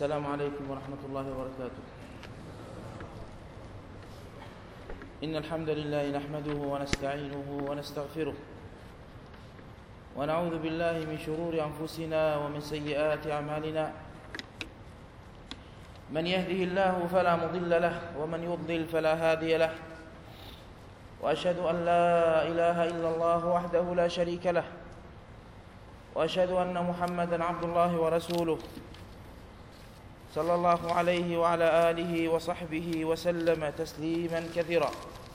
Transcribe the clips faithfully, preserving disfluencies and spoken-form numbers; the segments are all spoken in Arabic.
السلام عليكم ورحمة الله وبركاته. إن الحمد لله نحمده ونستعينه ونستغفره ونعوذ بالله من شرور أنفسنا ومن سيئات أعمالنا. من يهده الله فلا مضل له ومن يضلل فلا هادي له، وأشهد أن لا إله إلا الله وحده لا شريك له، وأشهد أن محمدًا عبد الله ورسوله صلى الله عليه وعلى آله وصحبه وسلم تسليمًا كثيرا.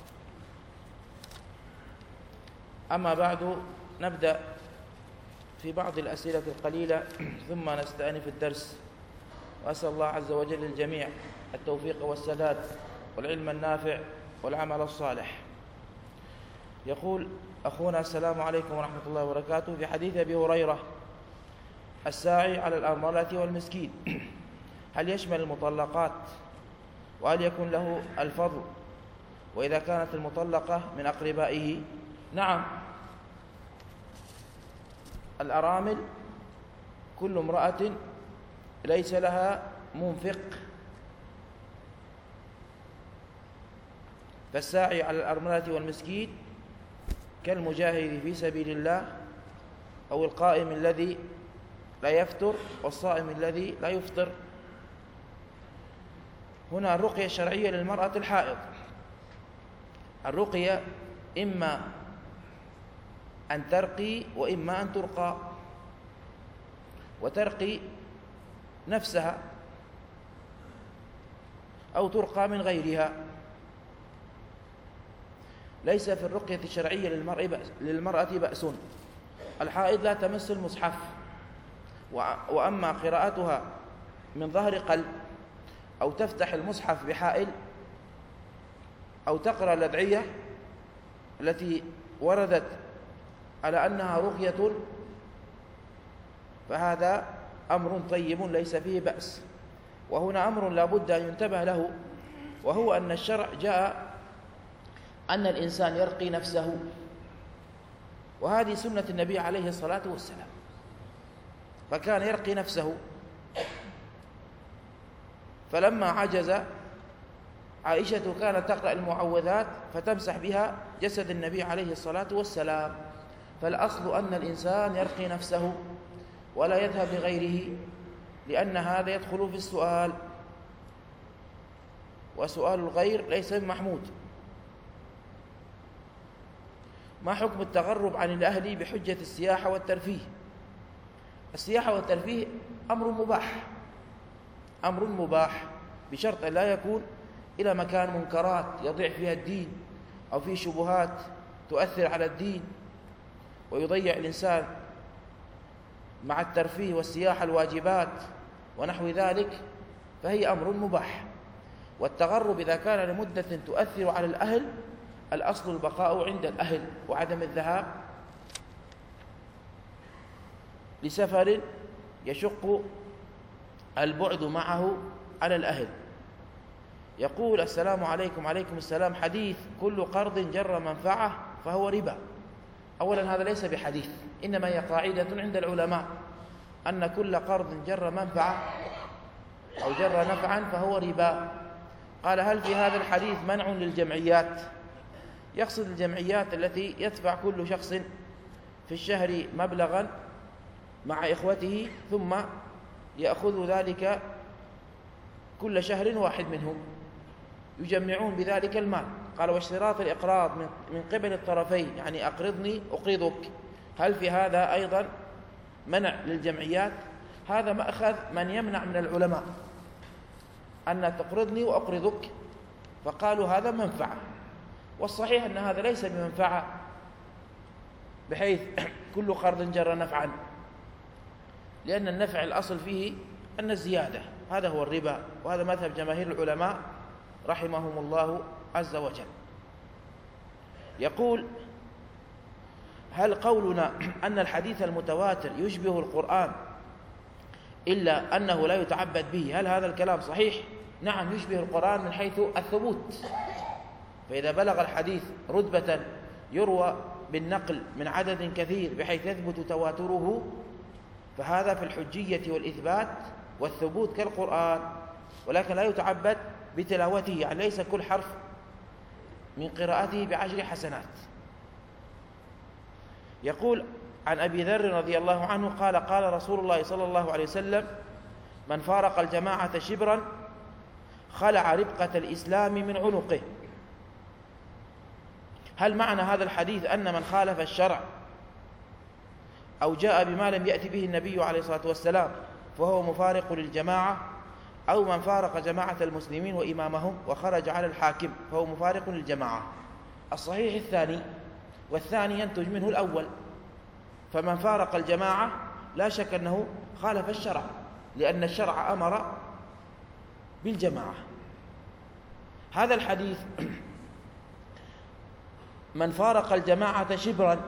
أما بعد، نبدأ في بعض الأسئلة القليلة ثم نستأنف الدرس، وأسأل الله عز وجل للجميع التوفيق والسداد والعلم النافع والعمل الصالح. يقول أخونا: السلام عليكم ورحمة الله وبركاته. في حديث أبي هريرة: الساعي على الأرملة والمسكين، هل يشمل المطلقات؟ وهل يكون له الفضل وإذا كانت المطلقة من أقربائه؟ نعم، الأرامل كل امرأة ليس لها منفق، فالساعي على الأرملة والمسكين كالمجاهد في سبيل الله، أو القائم الذي لا يفطر والصائم الذي لا يفطر. هنا الرقية الشرعية للمرأة الحائض. الرقية إما أن ترقي وإما أن ترقى، وترقي نفسها أو ترقى من غيرها. ليس في الرقية الشرعية للمرأة بأس. الحائض لا تمس المصحف، وأما قراءتها من ظهر قلب أو تفتح المصحف بحائل أو تقرأ الأدعية التي وردت على أنها رقية، فهذا أمر طيب ليس فيه بأس. وهنا أمر لا بد أن ينتبه له، وهو أن الشرع جاء أن الإنسان يرقي نفسه، وهذه سنة النبي عليه الصلاة والسلام، فكان يرقي نفسه. فلما عجز عائشة كانت تقرأ المعوذات فتمسح بها جسد النبي عليه الصلاة والسلام. فالأصل أن الإنسان يرقي نفسه ولا يذهب لغيره، لأن هذا يدخل في السؤال، وسؤال الغير ليس بمحمود. ما حكم التغرب عن الأهل بحجة السياحة والترفيه؟ السياحة والترفيه أمر مباح، أمر مباح بشرط أن لا يكون إلى مكان منكرات يضيع فيها الدين أو فيه شبهات تؤثر على الدين ويضيع الإنسان مع الترفيه والسياحة الواجبات ونحو ذلك، فهي أمر مباح. والتغرب إذا كان لمدة تؤثر على الأهل، الأصل البقاء عند الأهل وعدم الذهاب لسفر يشق البعد معه على الأهل. يقول: السلام عليكم. عليكم السلام. حديث كل قرض جر منفعة فهو ربا. أولا هذا ليس بحديث، إنما هي قاعدة عند العلماء أن كل قرض جر منفعة أو جر نفعا فهو ربا. قال: هل في هذا الحديث منع للجمعيات؟ يقصد الجمعيات التي يدفع كل شخص في الشهر مبلغا مع إخوته ثم يأخذ ذلك كل شهر واحد منهم، يجمعون بذلك المال. قال: واشتراط الإقراض من قبل الطرفين، يعني أقرضني أقرضك. هل في هذا أيضا منع للجمعيات؟ هذا مأخذ من يمنع من العلماء، أن تقرضني وأقرضك، فقالوا هذا منفعة. والصحيح أن هذا ليس بمنفعة، بحيث كل قرض جر نفعا، لأن النفع الأصل فيه أن الزيادة، هذا هو الربا، وهذا مذهب جماهير العلماء رحمهم الله عز وجل. يقول: هل قولنا أن الحديث المتواتر يشبه القرآن إلا أنه لا يتعبد به، هل هذا الكلام صحيح؟ نعم، يشبه القرآن من حيث الثبوت. فإذا بلغ الحديث رتبة يروى بالنقل من عدد كثير بحيث يثبت تواتره، فهذا في الحجية والإثبات والثبوت كالقرآن، ولكن لا يتعبد بتلاوته، يعني ليس كل حرف من قراءته بعشر حسنات. يقول عن أبي ذر رضي الله عنه قال قال رسول الله صلى الله عليه وسلم: من فارق الجماعة شبرا خلع ربقة الإسلام من عنقه. هل معنى هذا الحديث أن من خالف الشرع أو جاء بما لم يأتي به النبي عليه الصلاة والسلام فهو مفارق للجماعة، أو من فارق جماعة المسلمين وإمامهم وخرج على الحاكم فهو مفارق للجماعة؟ الصحيح الثاني، والثاني ينتج منه الأول. فمن فارق الجماعة لا شك أنه خالف الشرع، لأن الشرع أمر بالجماعة. هذا الحديث من فارق الجماعة شبرا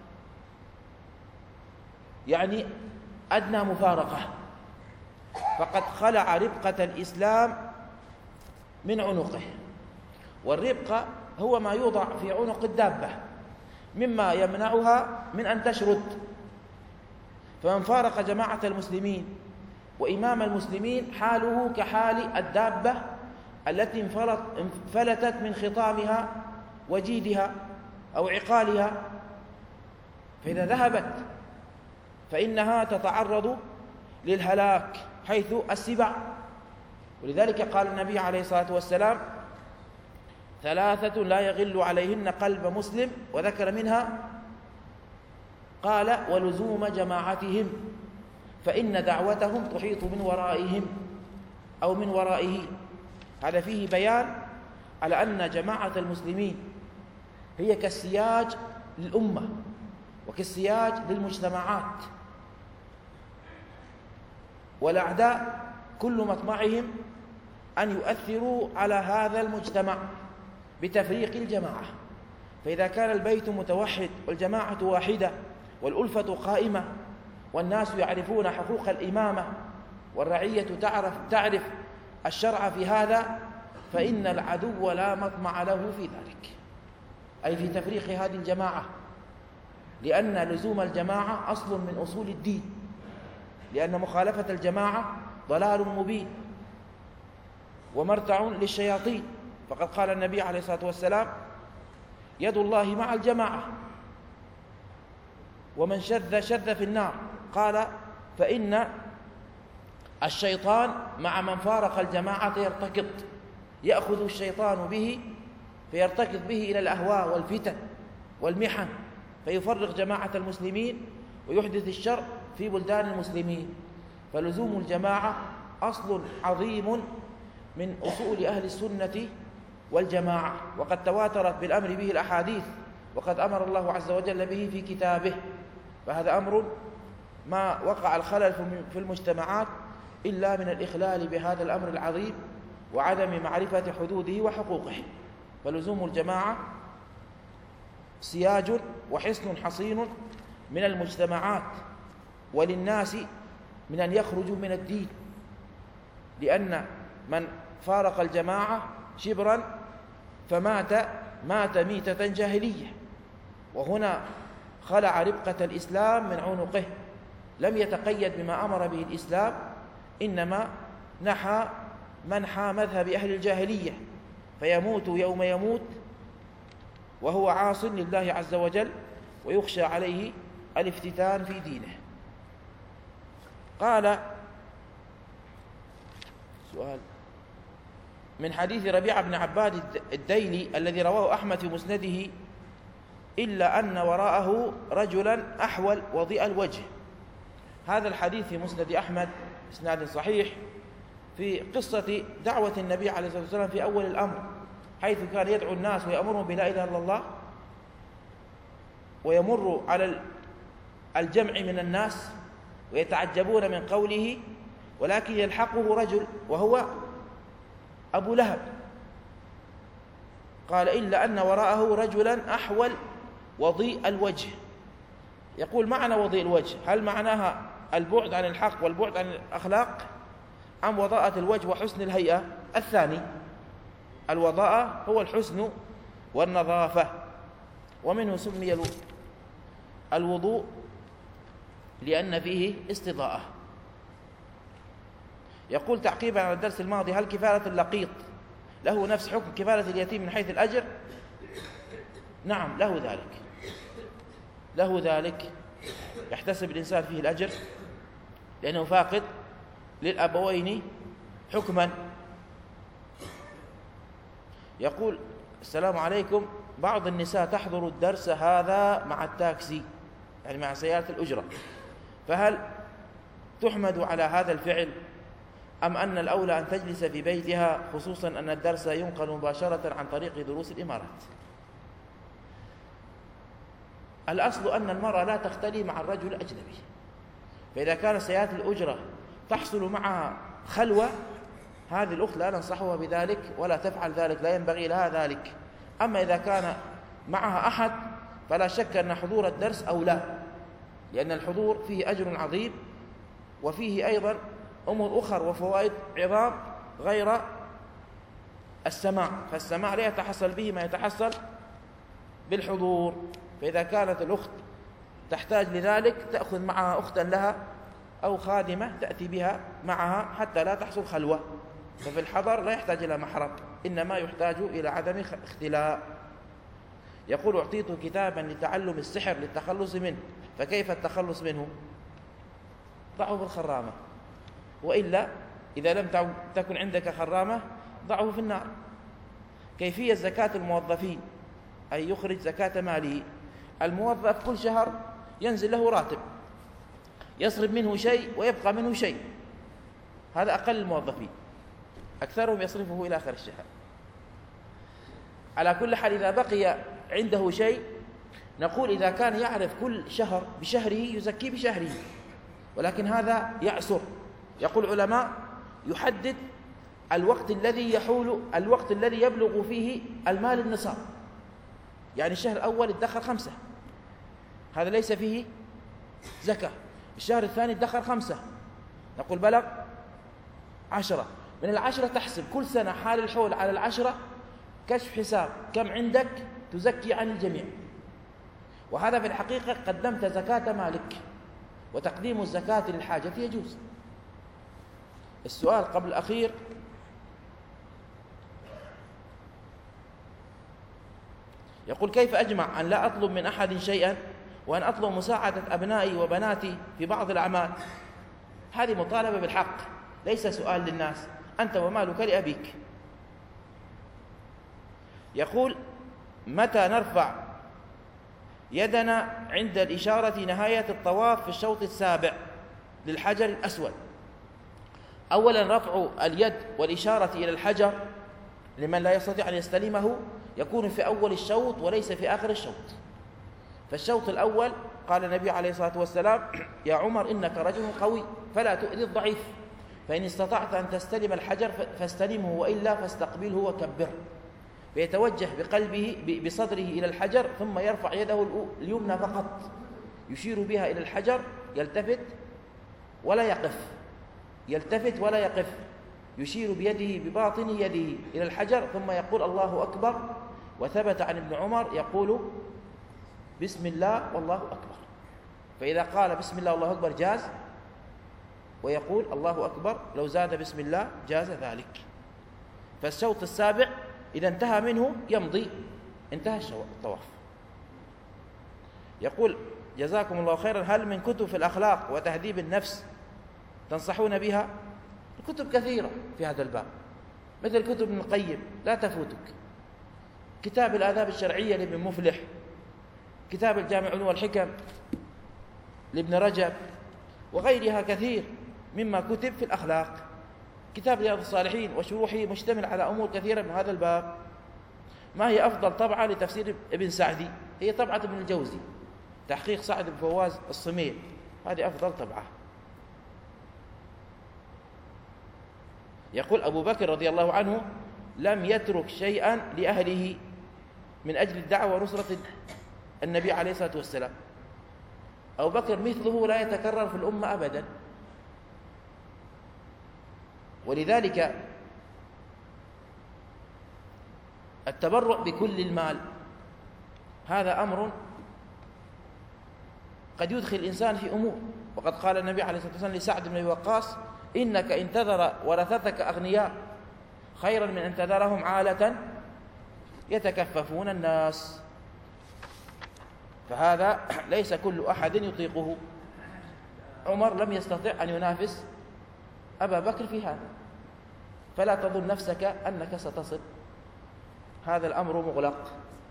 يعني أدنى مفارقة، فقد خلع ربقة الإسلام من عنقه. والربقة هو ما يوضع في عنق الدابة مما يمنعها من أن تشرد. فمن فارق جماعة المسلمين وإمام المسلمين حاله كحال الدابة التي انفلتت من خطامها وجيدها أو عقالها، فإذا ذهبت فإنها تتعرض للهلاك حيث السباع. ولذلك قال النبي عليه الصلاة والسلام: ثلاثة لا يغل عليهن قلب مسلم، وذكر منها قال: ولزوم جماعتهم فإن دعوتهم تحيط من ورائهم أو من ورائه. هذا فيه بيان على أن جماعة المسلمين هي كالسياج للأمة وكالسياج للمجتمعات، والأعداء كل مطمعهم أن يؤثروا على هذا المجتمع بتفريق الجماعة. فإذا كان البيت متوحد والجماعة واحدة والألفة قائمة والناس يعرفون حقوق الإمامة والرعية تعرف, تعرف الشرع في هذا، فإن العدو لا مطمع له في ذلك، أي في تفريق هذه الجماعة، لأن لزوم الجماعة أصل من أصول الدين، لأن مخالفة الجماعة ضلال مبين ومرتع للشياطين. فقد قال النبي عليه الصلاة والسلام: يد الله مع الجماعة، ومن شذ شذ في النار. قال: فإن الشيطان مع من فارق الجماعة يرتكض، يأخذ الشيطان به فيرتكض به إلى الأهواء والفتن والمحن، فيفرق جماعة المسلمين ويحدث الشر في بلدان المسلمين. فلزوم الجماعة أصل عظيم من أصول أهل السنة والجماعة، وقد تواترت بالأمر به الأحاديث، وقد أمر الله عز وجل به في كتابه. فهذا أمر ما وقع الخلل في المجتمعات إلا من الإخلال بهذا الأمر العظيم وعدم معرفة حدوده وحقوقه. فلزوم الجماعة سياج وحصن حصين من المجتمعات وللناس من أن يخرجوا من الدين، لأن من فارق الجماعة شبرا فمات مات ميتة جاهلية. وهنا خلع ربقة الإسلام من عنقه، لم يتقيد بما أمر به الإسلام، إنما نحى منحى مذهب أهل الجاهلية، فيموت يوم يموت وهو عاص لله عز وجل ويخشى عليه الافتتان في دينه. قال سؤال من حديث ربيعة بن عباد الديلي الذي رواه أحمد في مسنده: إلا أن وراءه رجلا أحول وضيء الوجه. هذا الحديث في مسند أحمد إسناد صحيح في قصة دعوة النبي عليه الصلاة والسلام في أول الأمر، حيث كان يدعو الناس ويأمرهم بلا إله إلا الله، ويمر على الجمع من الناس ويتعجبون من قوله، ولكن يلحقه رجل وهو أبو لهب. قال: إلا أن وراءه رجلا أحول وضيء الوجه. يقول: معنى وضيء الوجه هل معناها البعد عن الحق والبعد عن الأخلاق، أم وضاءة الوجه وحسن الهيئة؟ الثاني، الوضاءة هو الحسن والنظافة، ومنه سمي الوضوء لأن فيه استضاءة. يقول تعقيبا على الدرس الماضي: هل كفالة اللقيط له نفس حكم كفالة اليتيم من حيث الأجر؟ نعم، له ذلك، له ذلك، يحتسب الإنسان فيه الأجر لأنه فاقد للأبوين حكما. يقول: السلام عليكم، بعض النساء تحضر الدرس هذا مع التاكسي، يعني مع سيارة الأجرة، فهل تحمد على هذا الفعل أم أن الأولى أن تجلس في بيتها، خصوصا أن الدرس ينقل مباشرة عن طريق دروس الإمارات؟ الأصل أن المرأة لا تختلي مع الرجل الأجنبي، فإذا كانت سيارة الأجرة تحصل معها خلوة، هذه الأخت لا ننصحها بذلك ولا تفعل ذلك، لا ينبغي لها ذلك. أما إذا كان معها أحد فلا شك أن حضور الدرس أولى، لأن الحضور فيه أجر عظيم وفيه أيضا أمور أخرى وفوائد عظام غير السماع، فالسماع لا يتحصل به ما يتحصل بالحضور. فإذا كانت الأخت تحتاج لذلك تأخذ معها أختا لها أو خادمة تأتي بها معها حتى لا تحصل خلوة، ففي الحضر لا يحتاج إلى محرم، إنما يحتاج إلى عدم اختلاء. يقول: أعطيت كتابا لتعلم السحر للتخلص منه، فكيف التخلص منه؟ ضعه في الخرامة، وإلا إذا لم تكن عندك خرامة ضعه في النار. كيفية زكاة الموظفين، أي يخرج زكاة ماله. الموظف كل شهر ينزل له راتب، يصرف منه شيء ويبقى منه شيء، هذا أقل الموظفين، أكثرهم يصرفه إلى آخر الشهر. على كل حال إذا بقي عنده شيء نقول إذا كان يعرف كل شهر بشهره يزكي بشهره، ولكن هذا يعسر. يقول العلماء: يحدد الوقت الذي يحول الوقت الذي يبلغ فيه المال النصاب، يعني الشهر الأول ادخر خمسة، هذا ليس فيه زكاة. الشهر الثاني ادخر خمسة، نقول بلغ عشرة، من العشرة تحسب كل سنة حال الحول على العشرة، كشف حساب كم عندك تزكي عن الجميع. وهذا في الحقيقة قدمت زكاة مالك، وتقديم الزكاة للحاجة يجوز. السؤال قبل الأخير: يقول: كيف أجمع أن لا أطلب من أحد شيئا وأن أطلب مساعدة أبنائي وبناتي في بعض الأعمال؟ هذه مطالبة بالحق، ليس سؤال للناس، أنت ومالك لأبيك. يقول: متى نرفع يدنا عند الإشارة نهاية الطواف في الشوط السابع للحجر الأسود؟ أولا، رفع اليد والإشارة إلى الحجر لمن لا يستطيع أن يستلمه يكون في أول الشوط وليس في آخر الشوط. فالشوط الأول قال النبي عليه الصلاة والسلام: يا عمر إنك رجل قوي فلا تؤذي الضعيف، فإن استطعت أن تستلم الحجر فاستلمه، وإلا فاستقبله وكبره. فيتوجه بقلبه بصدره إلى الحجر، ثم يرفع يده اليمنى فقط يشير بها إلى الحجر، يلتفت ولا يقف، يلتفت ولا يقف، يشير بيده بباطن يده إلى الحجر، ثم يقول: الله أكبر. وثبت عن ابن عمر يقول: بسم الله والله أكبر. فإذا قال بسم الله والله أكبر جاز، ويقول الله أكبر لو زاد بسم الله جاز ذلك. فالشوط السابع إذا انتهى منه يمضي، انتهى الطواف. يقول: جزاكم الله خيرا، هل من كتب في الأخلاق وتهذيب النفس تنصحون بها؟ الكتب كثيرة في هذا الباب، مثل كتب ابن القيم لا تفوتك، كتاب الآداب الشرعية لابن مفلح، كتاب الجامع العلوم والحكم لابن رجب، وغيرها كثير مما كتب في الأخلاق. كتاب رياض الصالحين وشروحه مشتمل على أمور كثيرة من هذا الباب. ما هي أفضل طبعة لتفسير ابن سعدي؟ هي طبعة ابن الجوزي، تحقيق سعد بن فواز الصميل، هذه أفضل طبعة. يقول أبو بكر رضي الله عنه: لم يترك شيئا لأهله من أجل الدعوة ونصرة النبي عليه الصلاة والسلام. أبو بكر مثله لا يتكرر في الأمة أبدا، ولذلك التبرع بكل المال هذا أمر قد يدخل الإنسان في أمور. وقد قال النبي عليه الصلاة والسلام لسعد بن أبي وقاص: إنك إن تذر ورثتك أغنياء خيرا من أن تذرهم عالة يتكففون الناس. فهذا ليس كل أحد يطيقه. عمر لم يستطع أن ينافس أبا بكر في هذا، فلا تظن نفسك أنك ستصل، هذا الأمر مغلق.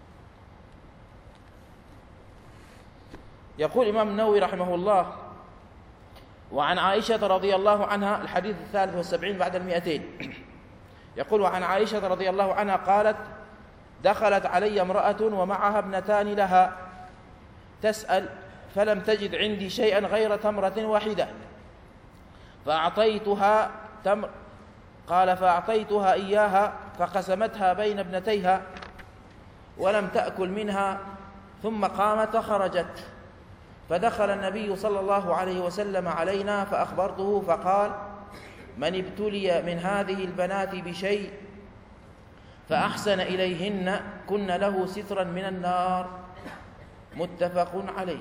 يقول الإمام النووي رحمه الله: وعن عائشة رضي الله عنها، الحديث الثالث والسبعين بعد المئتين، يقول: وعن عائشة رضي الله عنها قالت: دخلت علي امرأة ومعها ابنتان لها تسأل، فلم تجد عندي شيئا غير تمرة واحدة فأعطيتها تمر قال فأعطيتها إياها فقسمتها بين ابنتيها ولم تأكل منها، ثم قامت وخرجت، فدخل النبي صلى الله عليه وسلم علينا فأخبرته فقال: من ابتلي من هذه البنات بشيء فأحسن إليهن كن له سترا من النار. متفق عليه.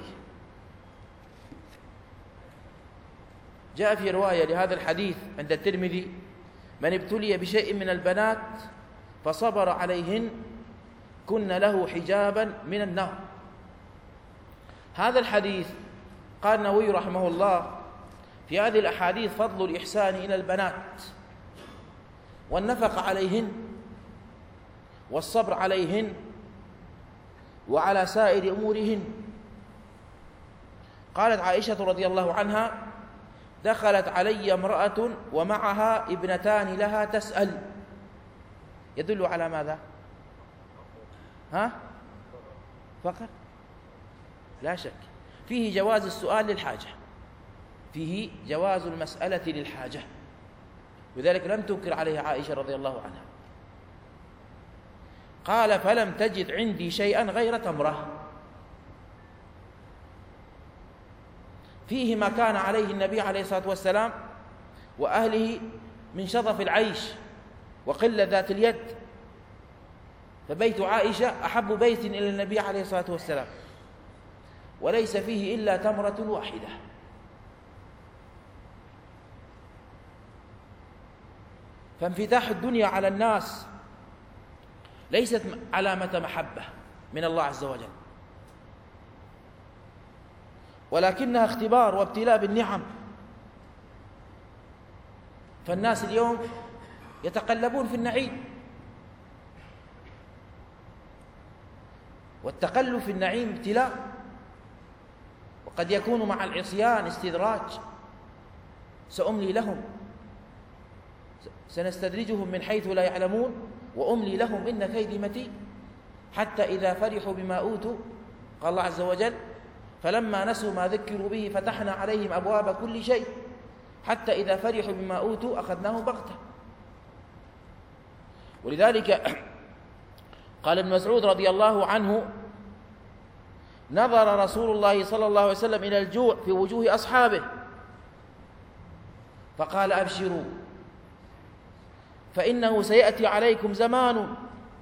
جاء في رواية لهذا الحديث عند الترمذي: من ابتلي بشيء من البنات فصبر عليهن كن له حجابا من النار. هذا الحديث قال النووي رحمه الله في هذه الأحاديث فضل الإحسان إلى البنات والنفقة عليهن والصبر عليهن وعلى سائر أمورهن. قالت عائشة رضي الله عنها: دخلت علي امرأة ومعها ابنتان لها تسأل. يدل على ماذا؟ ها؟ فقط؟ لا شك فيه جواز السؤال للحاجة، فيه جواز المسألة للحاجة، لذلك لم تنكر عليها عائشة رضي الله عنها. قال: فلم تجد عندي شيئا غير تمرة. فيه ما كان عليه النبي عليه الصلاة والسلام وأهله من شظف العيش وقلة ذات اليد، فبيت عائشة أحب بيت إلى النبي عليه الصلاة والسلام، وليس فيه إلا تمرة واحدة. فانفتاح الدنيا على الناس ليست علامة محبة من الله عز وجل، ولكنها اختبار وابتلاء بالنعم. فالناس اليوم يتقلبون في النعيم، والتقلب في النعيم ابتلاء، وقد يكون مع العصيان استدراج. سأملي لهم، سنستدرجهم من حيث لا يعلمون وأملي لهم إن كيدي متين. حتى إذا فرحوا بما أوتوا، قال الله عز وجل: فلما نسوا ما ذكروا به فتحنا عليهم أبواب كل شيء حتى إذا فرحوا بما أوتوا أخذناهم بغتة. ولذلك قال ابن مسعود رضي الله عنه: نظر رسول الله صلى الله عليه وسلم إلى الجوع في وجوه أصحابه فقال: أبشروا فإنه سيأتي عليكم زمان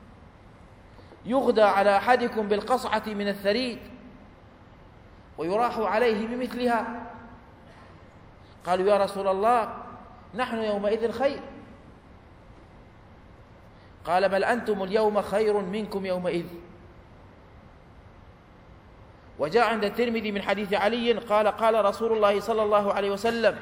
يغدى على أحدكم بالقصعة من الثريد ويراح عليه بمثلها. قالوا: يا رسول الله نحن يومئذ خير. قال: بل أنتم اليوم خير منكم يومئذ. وجاء عند الترمذي من حديث علي قال: قال رسول الله صلى الله عليه وسلم: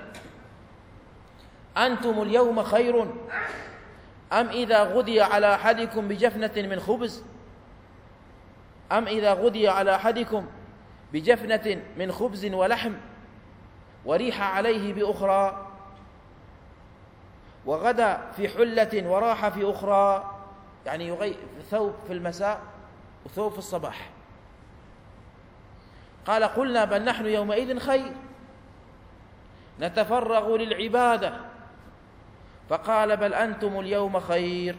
أنتم اليوم خير أم إذا غدي على أحدكم بجفنة من خبز أم إذا غدي على أحدكم بجفنة من خبز ولحم وريح عليه بأخرى، وغدا في حلة وراح في أخرى، يعني يغير ثوب في المساء وثوب في الصباح. قال: قلنا: بل نحن يومئذ خير نتفرغ للعبادة. فقال: بل أنتم اليوم خير.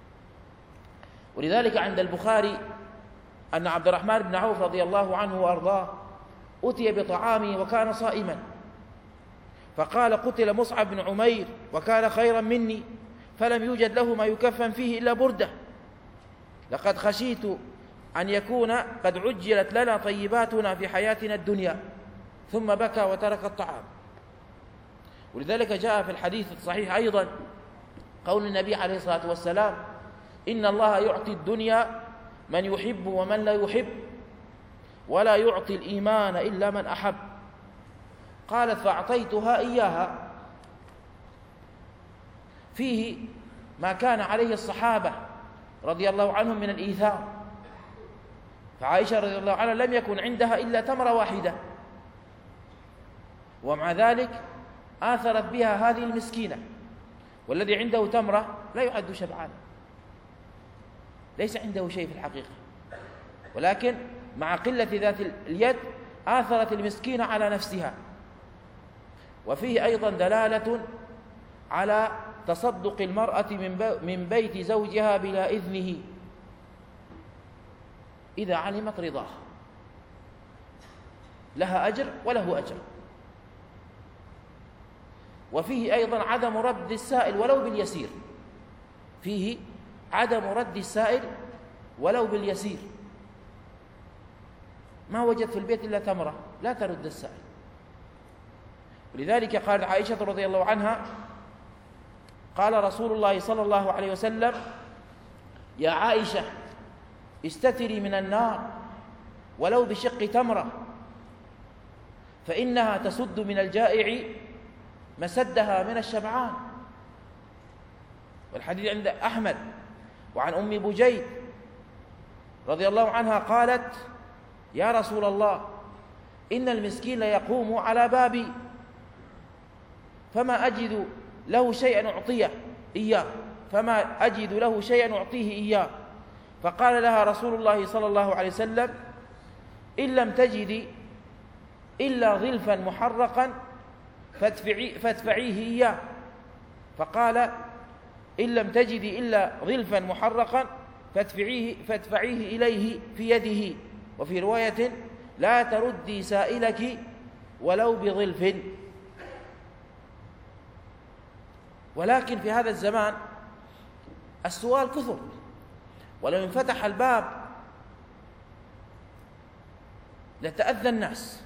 ولذلك عند البخاري أن عبد الرحمن بن عوف رضي الله عنه وأرضاه أتي بطعامه وكان صائما، فقال: قتل مصعب بن عمير وكان خيرا مني فلم يوجد له ما يكفن فيه إلا بردة، لقد خشيت أن يكون قد عجلت لنا طيباتنا في حياتنا الدنيا. ثم بكى وترك الطعام. ولذلك جاء في الحديث الصحيح أيضا قول النبي عليه الصلاة والسلام: إن الله يعطي الدنيا من يحب ومن لا يحب، ولا يعطي الإيمان إلا من أحب. قالت: فأعطيتها إياها. فيه ما كان عليه الصحابة رضي الله عنهم من الإيثار، فعائشة رضي الله عنها لم يكن عندها إلا تمرة واحدة، ومع ذلك آثرت بها هذه المسكينة، والذي عنده تمرة لا يعد شبعانا، ليس عنده شيء في الحقيقة، ولكن مع قلة ذات اليد آثرت المسكينة على نفسها. وفيه أيضا دلالة على تصدق المرأة من بيت زوجها بلا إذنه إذا علمت رضاه، لها أجر وله أجر. وفيه أيضا عدم رد السائل ولو باليسير، فيه عدم رد السائل ولو باليسير. ما وجد في البيت إلا تمرة، لا ترد السائل. ولذلك قالت عائشة رضي الله عنها: قال رسول الله صلى الله عليه وسلم: يا عائشة استتري من النار ولو بشق تمرة، فإنها تسد من الجائع مسدها من الشبعان. والحديث عند أحمد. وعن أم بجيد رضي الله عنها قالت: يا رسول الله إن المسكين يقوم على بابي فما أجد له شيئا أعطيه إياه فما أجد له شيئا أعطيه إياه فقال لها رسول الله صلى الله عليه وسلم: إن لم تجدي إلا ظلفا محرقا فادفعي فادفعيه إياه. فقال: إن لم تجدي إلا ظلفا محرقا فادفعيه فادفعيه إليه في يده. وفي رواية: لا تردي سائلك ولو بظلف. ولكن في هذا الزمان السؤال كثر، ولو انفتح الباب لتأذى الناس،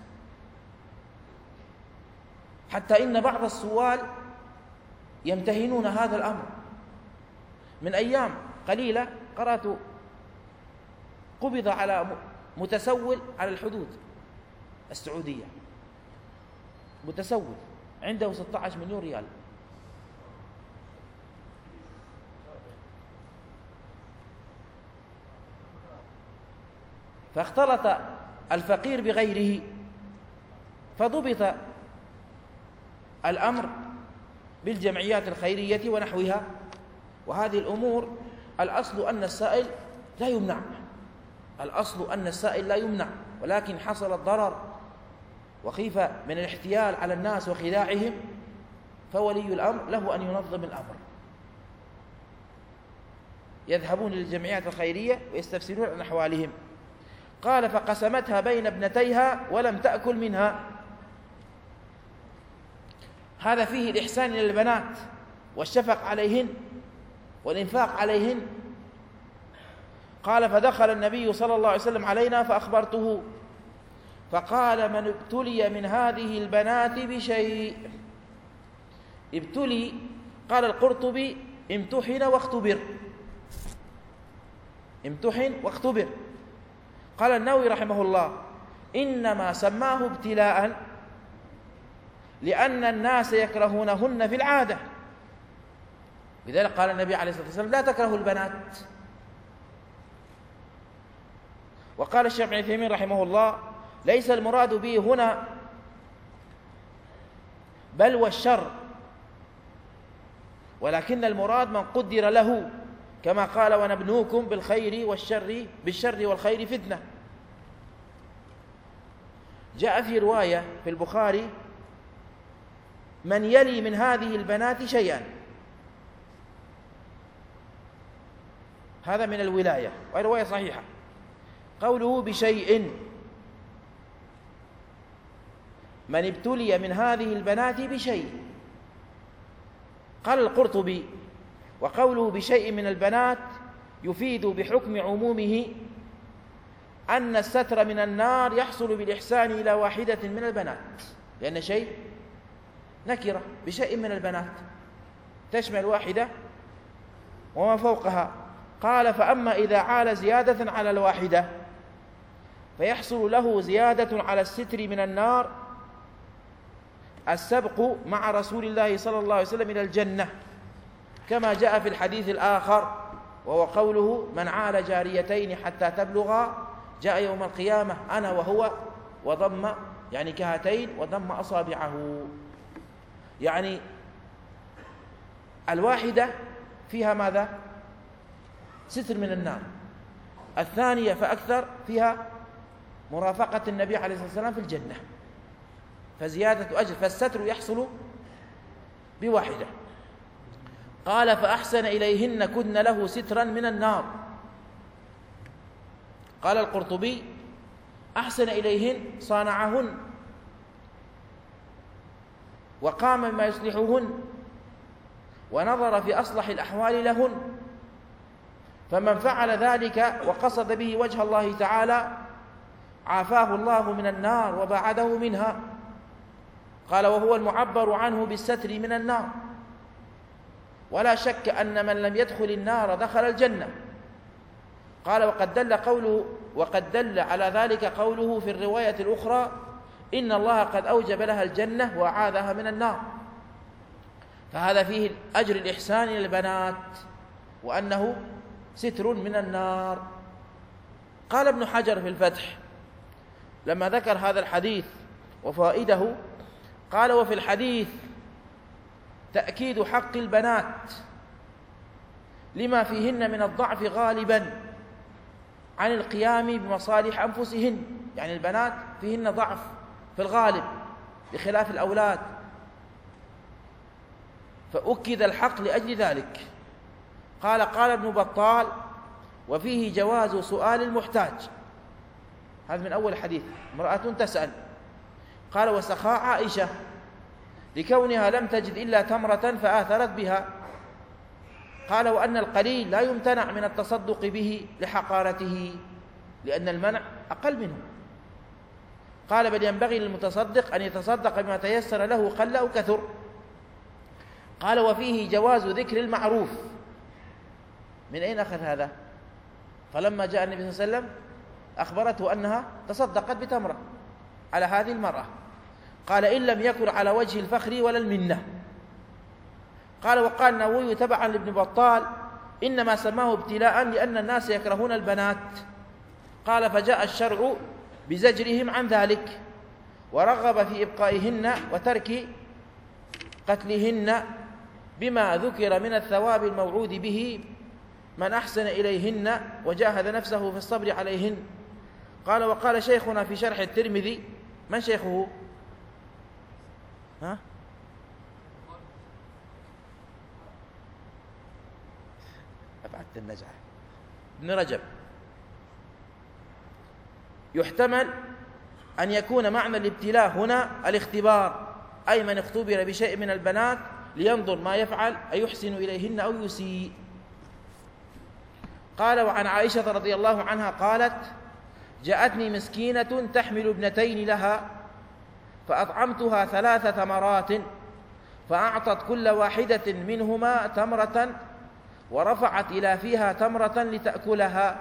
حتى إن بعض السؤال يمتهنون هذا الأمر. من أيام قليلة قرأت قبض على متسول على الحدود السعودية، متسول عنده ستة عشر مليون ريال. فاختلط الفقير بغيره، فضبط الأمر بالجمعيات الخيرية ونحوها. وهذه الأمور الأصل أن السائل لا يمنع، الأصل أن السائل لا يمنع، ولكن حصل الضرر وخيف من الاحتيال على الناس وخداعهم، فولي الأمر له أن ينظم الأمر. يذهبون للجمعيات الخيرية ويستفسرون عن أحوالهم. قال: فقسمتها بين ابنتيها ولم تأكل منها. هذا فيه الإحسان إلى البنات والشفق عليهن والإنفاق عليهن. قال: فدخل النبي صلى الله عليه وسلم علينا فأخبرته، فقال: من ابتلي من هذه البنات بشيء. ابتلي، قال القرطبي: امتحن واختبر، امتحن واختبر. قال النووي رحمه الله: إنما سماه ابتلاء لأن الناس يكرهونهن في العادة، لذلك قال النبي عليه الصلاة والسلام: لا تكرهوا البنات. وقال الشيخ ابن عثيمين رحمه الله: ليس المراد به هنا بل والشر، ولكن المراد من قدر له، كما قال: ونبلوكم بالخير والشر بالشر والخير فتنة. جاء في رواية في البخاري: من يلي من هذه البنات شيئا، هذا من الولاية، وهي رواية صحيحة. قوله بشيء، من ابتلي من هذه البنات بشيء. قال القرطبي: وقوله بشيء من البنات يفيد بحكم عمومه أن الستر من النار يحصل بالإحسان إلى واحدة من البنات، لأن شيء نكرة بشيء من البنات تشمل واحدة وما فوقها. قال فأما إذا عال زيادة على الواحدة فيحصل له زيادة على الستر من النار السبق مع رسول الله صلى الله عليه وسلم إلى الجنة، كما جاء في الحديث الآخر وهو قوله من عال جاريتين حتى تبلغا جاء يوم القيامة أنا وهو وضم يعني كهاتين وضم أصابعه. يعني الواحدة فيها ماذا؟ ستر من النار. الثانية فأكثر فيها مرافقة النبي عليه الصلاة والسلام في الجنة، فزيادة أجر، فالستر يحصل بواحدة. قال فأحسن إليهن كن له سترا من النار. قال القرطبي أحسن إليهن صانعهن وقام بما يصلحهن ونظر في أصلح الأحوال لهن، فمن فعل ذلك وقصد به وجه الله تعالى عافاه الله من النار وبعده منها. قال وهو المعبر عنه بالستر من النار. ولا شك أن من لم يدخل النار دخل الجنة. قال وقد دل قوله وقد دل على ذلك قوله في الرواية الأخرى إن الله قد أوجب لها الجنة وأعاذها من النار. فهذا فيه أجر الإحسان إلى البنات وأنه ستر من النار. قال ابن حجر في الفتح لما ذكر هذا الحديث وفائده قال وفي الحديث تأكيد حق البنات لما فيهن من الضعف غالبا عن القيام بمصالح أنفسهن، يعني البنات فيهن ضعف في الغالب بخلاف الأولاد، فأكد الحق لأجل ذلك. قال قال ابن بطال وفيه جواز سؤال المحتاج. هذا من أول حديث، امرأة تسأل. قال وسخاء عائشة لكونها لم تجد إلا تمرة فآثرت بها. قال وأن القليل لا يمتنع من التصدق به لحقارته لأن المنع أقل منه. قال بل ينبغي للمتصدق أن يتصدق بما تيسر له قل أو كثر. قال وفيه جواز ذكر المعروف. من أين أخذ هذا؟ فلما جاء النبي صلى الله عليه وسلم أخبرته أنها تصدقت بتمرة على هذه المرأة. قال إن لم يكن على وجه الفخر ولا المنة. قال وقال النووي تبعا لابن بطال إنما سماه ابتلاء لأن الناس يكرهون البنات. قال فجاء الشرع بزجرهم عن ذلك ورغب في إبقائهن وترك قتلهن بما ذكر من الثواب الموعود به من أحسن إليهن وجاهد نفسه في الصبر عليهن. قال وقال شيخنا في شرح الترمذي، من شيخه؟ ها؟ أبعدت النجعة ابن رجب. يحتمل أن يكون معنى الابتلاء هنا الاختبار، أي من اختبر بشيء من البنات لينظر ما يفعل أيحسن إليهن أو يسيء. قال وعن عائشة رضي الله عنها قالت جاءتني مسكينة تحمل ابنتين لها فأطعمتها ثلاث تمرات فأعطت كل واحدة منهما تمرة ورفعت إلى فيها تمرة لتأكلها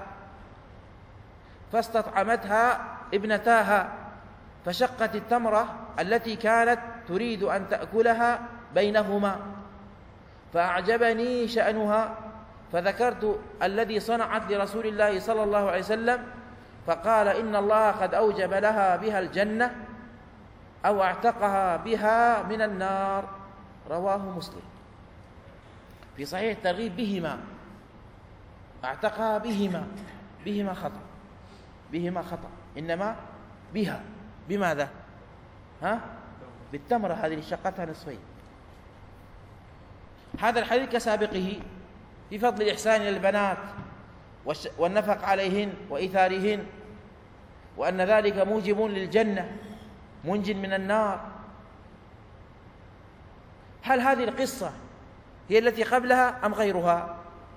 فاستطعمتها ابنتاها فشقت التمرة التي كانت تريد أن تأكلها بينهما فأعجبني شأنها فذكرت الذي صنعت لرسول الله صلى الله عليه وسلم فقال إن الله قد أوجب لها بها الجنة أو اعتقها بها من النار. رواه مسلم في صحيح الترغيب بهما، اعتقها بهما، بهما خطأ، بهما خطأ، إنما بها. بماذا؟ ها؟ بالتمرة هذه اللي شقتها نصفين. هذا الحديث كسابقه في فضل الإحسان إلى البنات والنفق عليهن وإيثارهن وأن ذلك موجب للجنة منج من النار. هل هذه القصة هي التي قبلها أم غيرها؟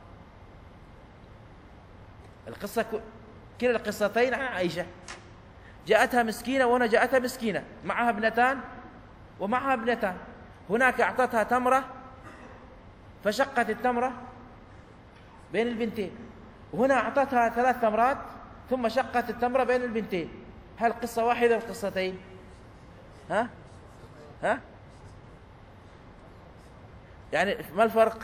القصة كلا القصتين عن عائشة، جاءتها مسكينة وهنا جاءتها مسكينة معها ابنتان ومعها ابنتان، هناك أعطتها تمرة فشقت التمرة بين البنتين، وهنا أعطتها ثلاث تمرات ثم شقت التمرة بين البنتين. هل قصة واحدة القصتين؟ ها؟ ها؟ يعني ما الفرق؟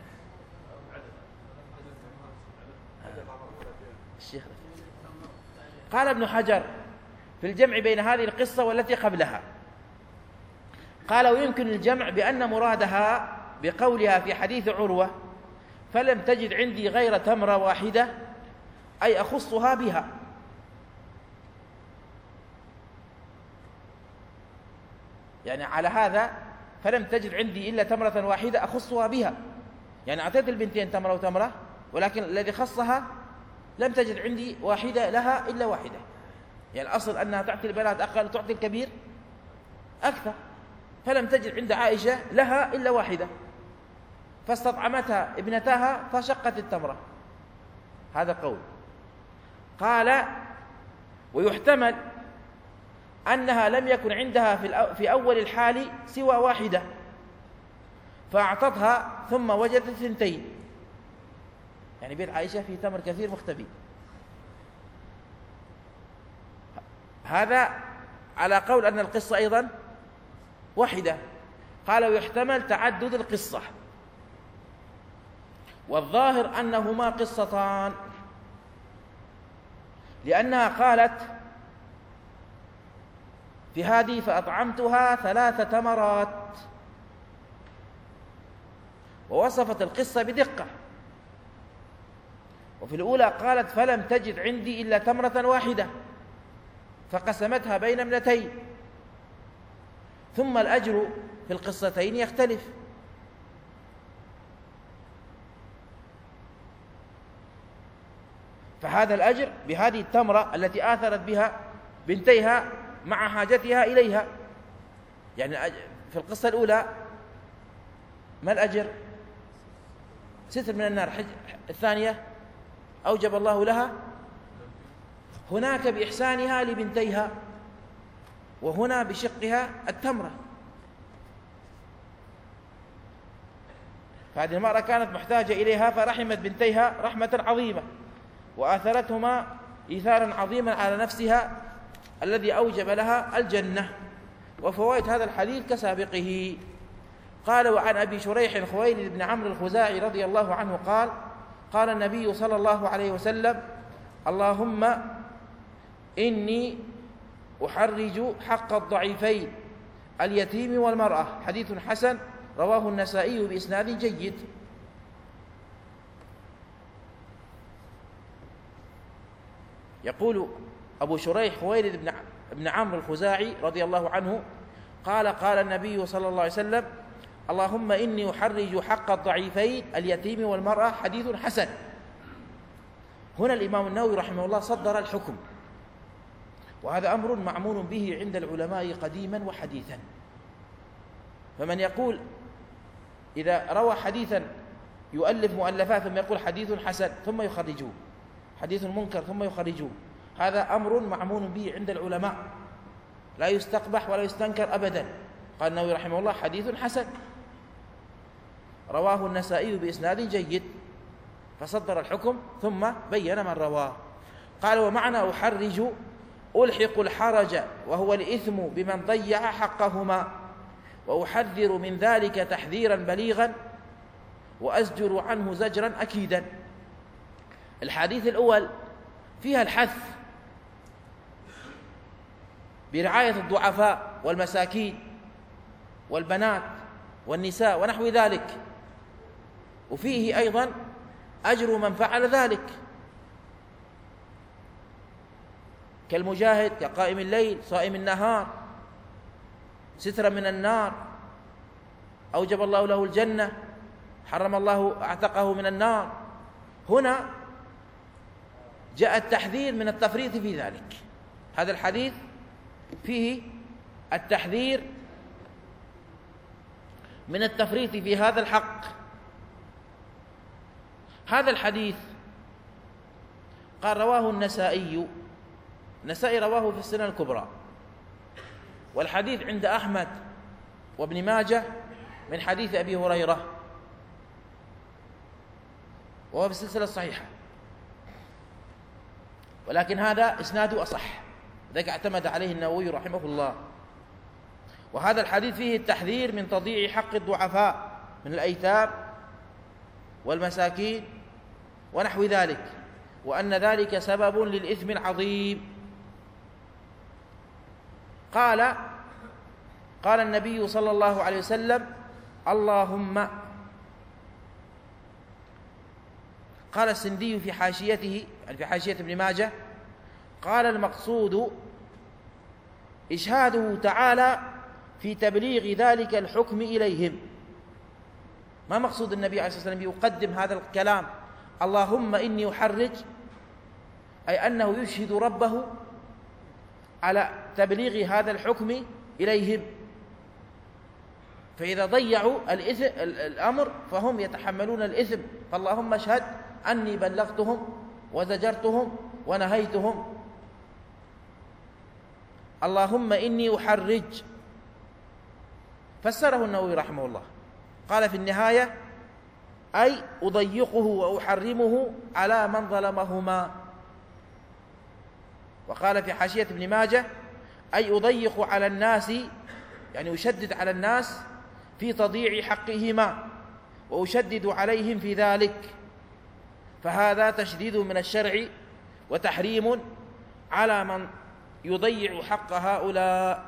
الشيخ قال ابن حجر في الجمع بين هذه القصة والتي قبلها، قال ويمكن الجمع بأن مرادها بقولها في حديث عروة فلم تجد عندي غير تمرة واحدة أي أخصها بها، يعني على هذا فلم تجد عندي إلا تمرة واحدة أخصها بها، يعني أعطيت البنتين تمرة وتمرة ولكن الذي خصها لم تجد عندي واحدة لها إلا واحدة. يعني الأصل أنها تعطي البنات أقل تعطي الكبير أكثر، فلم تجد عند عائشة لها إلا واحدة فاستطعمتها ابنتها فشقت التمرة. هذا قول. قال ويحتمل أنها لم يكن عندها في أول الحال سوى واحدة فأعطتها ثم وجدت ثنتين، يعني بيت عائشة في تمر كثير مختبي. هذا على قول أن القصة أيضا واحدة. قال ويحتمل تعدد القصة، والظاهر أنهما قصتان، لأنها قالت في هذه فأطعمتها ثلاث تمرات، ووصفت القصة بدقة. وفي الأولى قالت فلم تجد عندي إلا تمرة واحدة فقسمتها بين ابنتين، ثم الأجر في القصتين يختلف. فهذا الأجر بهذه التمرة التي آثرت بها بنتيها مع حاجتها إليها. يعني في القصة الأولى ما الأجر؟ ستر من النار. الثانية أوجب الله لها هناك بإحسانها لبنتيها، وهنا بشقها التمرة. فهذه المرأة كانت محتاجة إليها فرحمت بنتيها رحمة عظيمة، وآثرتهما إيثارا عظيما على نفسها الذي أوجب لها الجنة. وفوائد هذا الحديث كسابقه. قال وعن أبي شريح خويلد بن عمرو الخزاعي رضي الله عنه قال قال النبي صلى الله عليه وسلم اللهم إني أحرج حق الضعيفين اليتيم والمرأة. حديث حسن رواه النسائي بإسناد جيد. يقول أبو شريح خويلد بن عمرو الخزاعي رضي الله عنه قال قال النبي صلى الله عليه وسلم اللهم إني أحرج حق الضعيفين اليتيم والمرأة. حديث حسن. هنا الإمام النووي رحمه الله صدر الحكم، وهذا أمر معمول به عند العلماء قديما وحديثا. فمن يقول إذا روى حديثا يؤلف مؤلفات ثم يقول حديث حسن ثم يخرجوه، حديث منكر ثم يخرجوه، هذا أمر معمول به عند العلماء لا يستقبح ولا يستنكر أبدا. قال النووي رحمه الله حديث حسن رواه النسائي بإسناد جيد، فصدر الحكم ثم بين من رواه. قال ومعنى أحرج ألحق الحرج وهو الإثم بمن ضيع حقهما، وأحذر من ذلك تحذيرا بليغا وأزجر عنه زجرا أكيدا. الحديث الأول فيها الحث برعاية الضعفاء والمساكين والبنات والنساء ونحو ذلك، وفيه أيضا أجر من فعل ذلك كالمجاهد كقائم الليل صائم النهار سترا من النار، أوجب الله له الجنة، حرم الله اعتقه من النار. هنا جاء التحذير من التفريط في ذلك. هذا الحديث فيه التحذير من التفريط في هذا الحق. هذا الحديث قال رواه النسائي، النسائي رواه في السنن الكبرى، والحديث عند أحمد وابن ماجه من حديث أبي هريرة وهو في السلسلة الصحيحة، ولكن هذا إسناده أصح، ذلك اعتمد عليه النووي رحمه الله. وهذا الحديث فيه التحذير من تضييع حق الضعفاء من الأيتام والمساكين ونحو ذلك، وأن ذلك سبب للإثم العظيم. قال قال النبي صلى الله عليه وسلم: اللهم، قال السندي في حاشيته، يعني في حاشية ابن ماجه، قال: المقصود إشهاده تعالى في تبليغ ذلك الحكم إليهم. ما مقصود النبي عليه الصلاة والسلام يقدم هذا الكلام اللهم إني أحرج؟ أي أنه يشهد ربه على تبليغ هذا الحكم إليهم، فإذا ضيعوا الأمر فهم يتحملون الإثم، فاللهم اشهد أني بلغتهم وزجرتهم ونهيتهم. اللهم إني أحرج، فسره النووي رحمه الله، قال في النهاية: أي أضيقه وأحرمه على من ظلمهما. وقال في حاشية ابن ماجه: أي أضيق على الناس، يعني أشدد على الناس في تضييع حقهما وأشدد عليهم في ذلك، فهذا تشديد من الشرع وتحريم على من يضيع حق هؤلاء.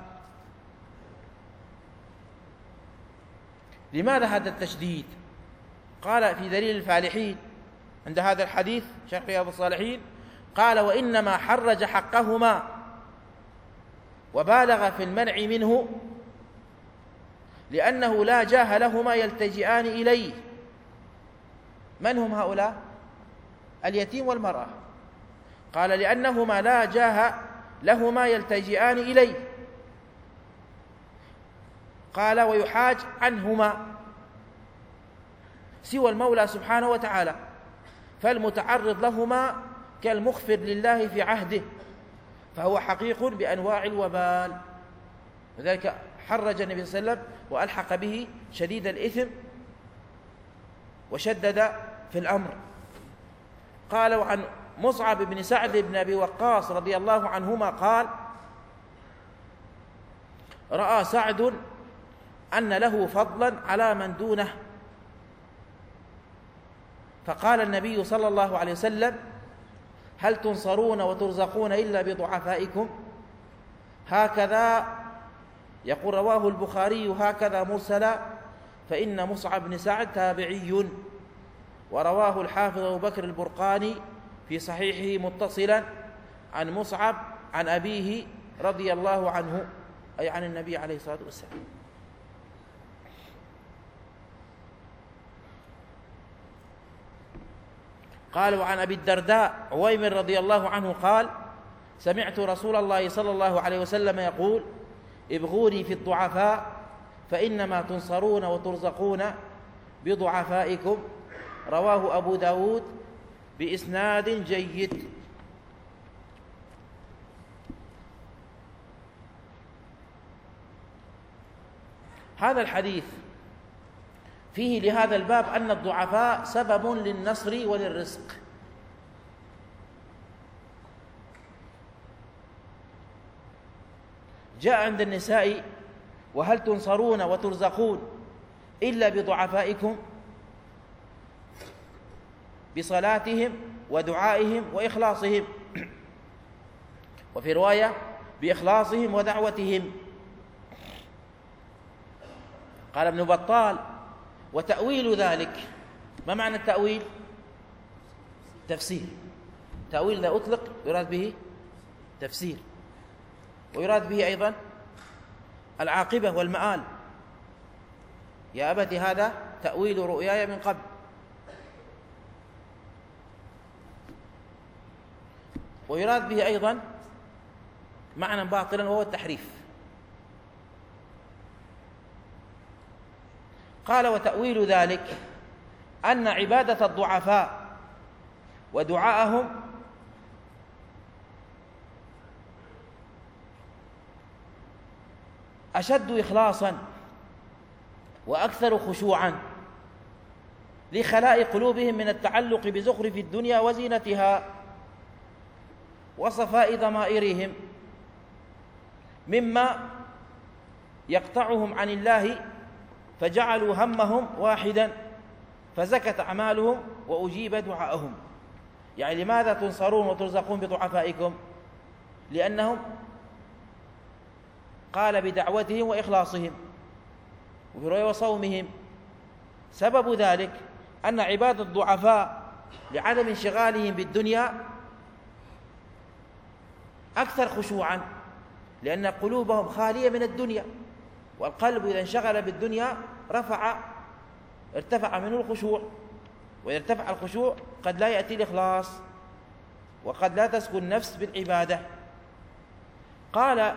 لماذا هذا التشديد؟ قال في دليل الفالحين عند هذا الحديث شرح رياض الصالحين، قال: وإنما حرج حقهما وبالغ في المنع منه لأنه لا جاه لهما يلتجئان إليه. من هم هؤلاء؟ اليتيم والمرأة. قال: لأنهما لا جاه لهما يلتجئان إليه. قال: ويحاج عنهما سوى المولى سبحانه وتعالى، فالمتعرض لهما كالمخفر لله في عهده، فهو حقيق بأنواع الوبال. لذلك حرج النبي صلى الله عليه وسلم وألحق به شديد الإثم وشدد في الأمر. قالوا عن مصعب بن سعد بن أبي وقاص رضي الله عنهما قال: رأى سعد أن له فضلا على من دونه، فقال النبي صلى الله عليه وسلم: هل تنصرون وترزقون إلا بضعفائكم؟ هكذا يقول رواه البخاري هكذا مرسلا، فإن مصعب بن سعد تابعي، ورواه الحافظ أبو بكر البرقاني في صحيحه متصلا عن مصعب عن أبيه رضي الله عنه، أي عن النبي عليه الصلاة والسلام. قالوا عن أبي الدرداء عويمر رضي الله عنه قال: سمعت رسول الله صلى الله عليه وسلم يقول: ابغوني في الضعفاء فإنما تنصرون وترزقون بضعفائكم. رواه أبو داود بإسناد جيد. هذا الحديث فيه لهذا الباب أن الضعفاء سبب للنصر وللرزق. جاء عند النساء: وهل تنصرون وترزقون إلا بضعفائكم، بصلاتهم ودعائهم وإخلاصهم، وفي رواية بإخلاصهم ودعوتهم. قال ابن بطال: وتأويل ذلك. ما معنى التأويل؟ تفسير. تأويل إذا أطلق يراد به تفسير، ويراد به أيضا العاقبة والمآل. يا أبت هذا تأويل رؤياي من قبل. ويراد به أيضا معنى باطلا وهو التحريف. قال: وتأويل ذلك أن عبادة الضعفاء ودعاءهم أشد إخلاصا وأكثر خشوعا لخلاء قلوبهم من التعلق بزخرف الدنيا وزينتها وصفاء ضمائرهم مما يقطعهم عن الله، فجعلوا همهم واحدا فزكت أعمالهم وأجيب دعاءهم. يعني لماذا تنصرون وترزقون بضعفائكم؟ لأنهم قال بدعوتهم وإخلاصهم وصومهم. سبب ذلك أن عباد الضعفاء لعدم انشغالهم بالدنيا أكثر خشوعا، لأن قلوبهم خالية من الدنيا، والقلب إذا انشغل بالدنيا رفع ارتفع منه الخشوع، وإذا ارتفع الخشوع قد لا يأتي الإخلاص وقد لا تسكن النفس بالعبادة. قال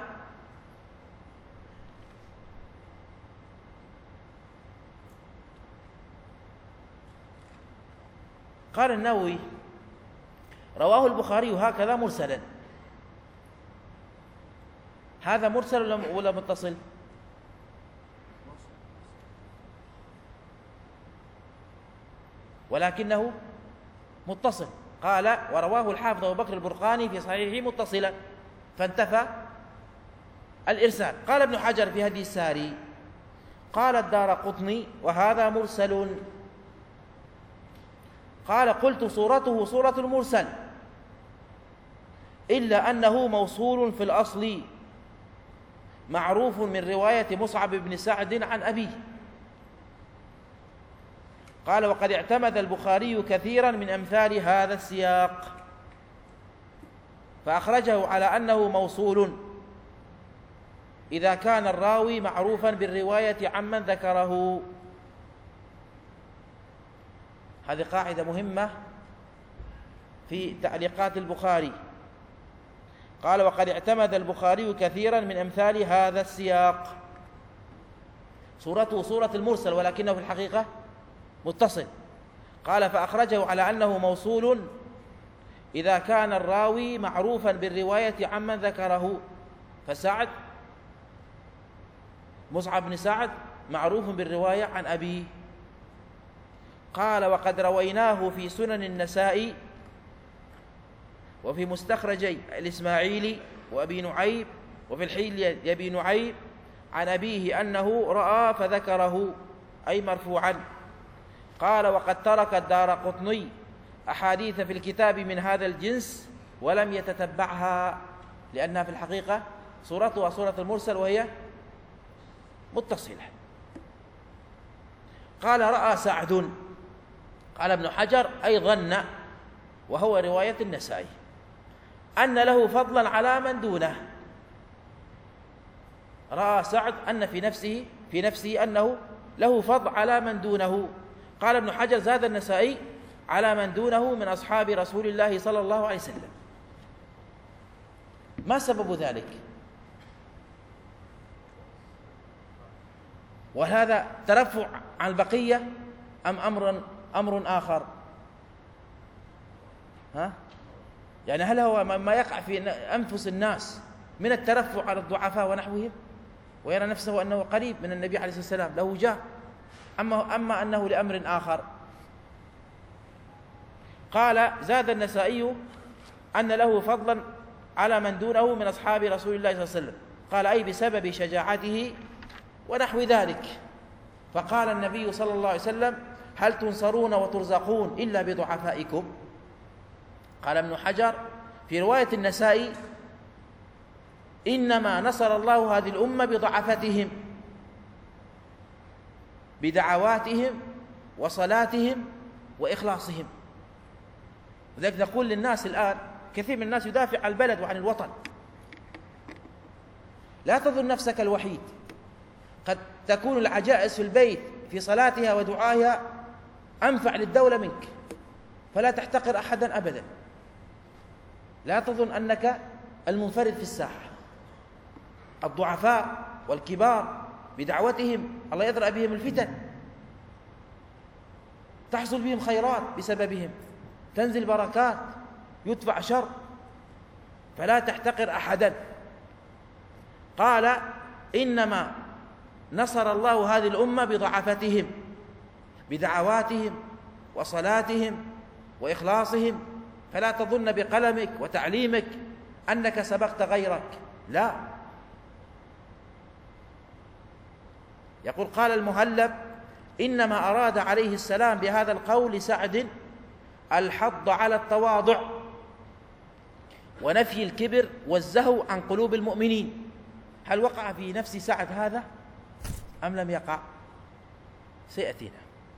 قال النووي: رواه البخاري هكذا مرسلا. هذا مرسل ولا متصل؟ ولكنه متصل. قال: ورواه الحافظ أبو بكر البرقاني في صحيحه متصلا، فانتفى الإرسال. قال ابن حجر في هدي الساري: قال الدارقطني: وهذا مرسل. قال: قلت صورته صورة المرسل، إلا أنه موصول في الأصل معروف من رواية مصعب بن سعد عن أبيه. قال: وقد اعتمد البخاري كثيرا من أمثال هذا السياق فأخرجه على أنه موصول إذا كان الراوي معروفا بالرواية عمن ذكره. هذه قاعدة مهمة في تعليقات البخاري. قال: وقد اعتمد البخاري كثيرا من أمثال هذا السياق. صورته صورة المرسل ولكنه في الحقيقة متصل. قال: فأخرجه على أنه موصول إذا كان الراوي معروفا بالرواية عمن ذكره. فسعد مصعب بن سعد معروف بالرواية عن أبيه. قال: وقد رويناه في سنن النسائي وفي مستخرجي الإسماعيلي وأبي نعيم وفي الحلية أبي نعيم عن أبيه أنه رأى فذكره، أي مرفوعا. قال: وقد ترك الدارقطني أحاديث في الكتاب من هذا الجنس ولم يتتبعها، لأنها في الحقيقة صورتها صورة المرسل وهي متصلة. قال: رأى سعد. قال ابن حجر: أي ظن، وهو رواية النسائي، أن له فضلا على من دونه. رأى سعد أن في نفسه في نفسه أنه له فضل على من دونه. قال ابن حجر: زاد النسائي على من دونه من أصحاب رسول الله صلى الله عليه وسلم. ما سبب ذلك؟ وهذا ترفع عن البقية أم أمر أمر آخر؟ ها؟ يعني هل هو ما يقع في أنفس الناس من الترفع على الضعفاء ونحوهم ويرى نفسه أنه قريب من النبي عليه الصلاة والسلام له جاه، أما أما أنه لأمر آخر؟ قال: زاد النسائي أن له فضلا على من دونه من أصحاب رسول الله صلى الله عليه وسلم. قال: أي بسبب شجاعته ونحو ذلك. فقال النبي صلى الله عليه وسلم: هل تنصرون وترزقون إلا بضعفائكم؟ قال ابن حجر في رواية النسائي: إنما نصر الله هذه الأمة بضعفتهم، بدعواتهم وصلاتهم وإخلاصهم. وذلك نقول للناس الآن، كثير من الناس يدافع عن البلد وعن الوطن. لا تظن نفسك الوحيد، قد تكون العجائز في البيت في صلاتها ودعائها أنفع للدولة منك، فلا تحتقر أحدا أبدا. لا تظن أنك المنفرد في الساحة. الضعفاء والكبار بدعوتهم الله يدرأ بهم الفتن، تحصل بهم خيرات بسببهم، تنزل بركات، يدفع شر، فلا تحتقر أحدا. قال: إنما نصر الله هذه الأمة بضعفتهم، بدعواتهم وصلاتهم وإخلاصهم. فلا تظن بقلمك وتعليمك أنك سبقت غيرك، لا. يقول قال المهلب: إنما أراد عليه السلام بهذا القول لسعد الحض على التواضع ونفي الكبر والزهو عن قلوب المؤمنين. هل وقع في نفس سعد هذا أم لم يقع؟ سيأتينا.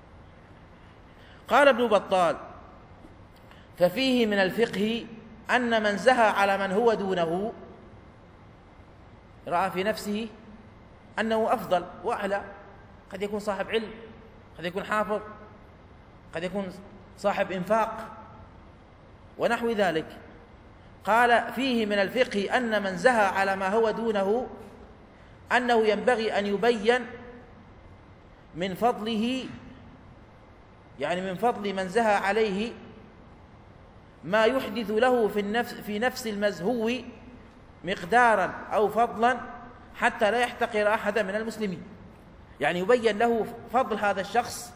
قال ابن بطال: ففيه من الفقه أن من زهى على من هو دونه رأى في نفسه أنه أفضل وأعلى، قد يكون صاحب علم، قد يكون حافظ، قد يكون صاحب إنفاق ونحو ذلك. قال: فيه من الفقه أن من زهى على ما هو دونه أنه ينبغي أن يبين من فضله، يعني من فضل من زهى عليه، ما يحدث له في النفس في نفس المزهو مقدارا أو فضلا حتى لا يحتقر أحدا من المسلمين. يعني يبين له فضل هذا الشخص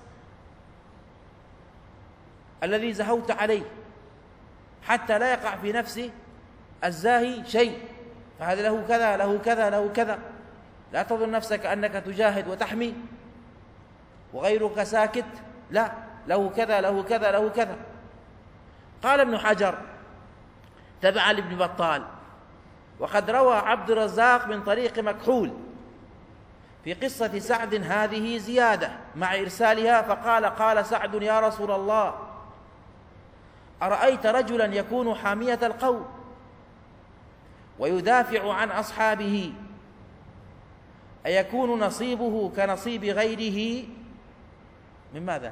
الذي زهوت عليه حتى لا يقع في نفسه الزاهي شيء، فهذا له كذا له كذا له كذا. لا تظن نفسك أنك تجاهد وتحمي وغيرك ساكت، لا، له كذا له كذا له كذا. قال ابن حجر تبعا لابن بطال: وقد روى عبد الرزاق من طريق مكحول في قصة سعد هذه زيادة مع إرسالها، فقال: قال سعد: يا رسول الله، أرأيت رجلا يكون حامية القوم ويدافع عن أصحابه، أيكون نصيبه كنصيب غيره؟ من ماذا؟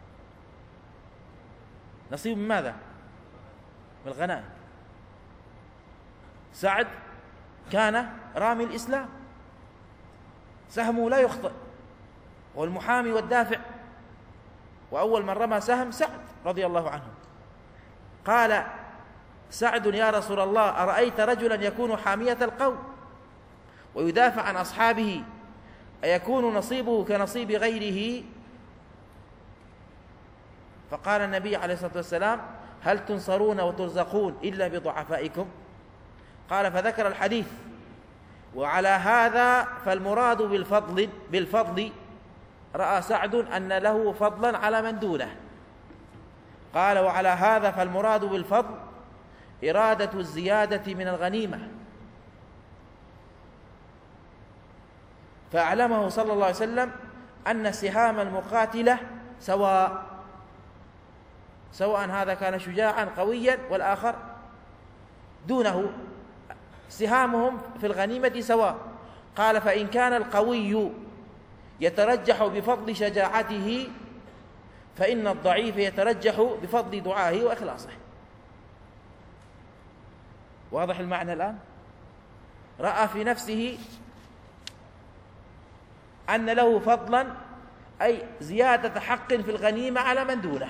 نصيب من ماذا؟ من الغنائم. سعد كان رامي الإسلام، سهمه لا يخطئ، والمحامي والدافع، وأول من رمى سهم سعد رضي الله عنه. قال سعد: يا رسول الله، أرأيت رجلا يكون حامية القوم ويدافع عن أصحابه، أيكون نصيبه كنصيب غيره؟ فقال النبي عليه الصلاة والسلام: هل تنصرون وترزقون إلا بضعفائكم؟ قال فذكر الحديث. وعلى هذا فالمراد بالفضل بالفضل رأى سعد أن له فضلا على من دونه. قال: وعلى هذا فالمراد بالفضل إرادة الزيادة من الغنيمة. فأعلمه صلى الله عليه وسلم أن سهام المقاتلة سواء، سواء هذا كان شجاعا قويا والآخر دونه، سهامهم في الغنيمة سواء. قال: فإن كان القوي يترجح بفضل شجاعته فإن الضعيف يترجح بفضل دعائه وإخلاصه. واضح المعنى الآن؟ رأى في نفسه أن له فضلا، أي زيادة حق في الغنيمة على من دونه،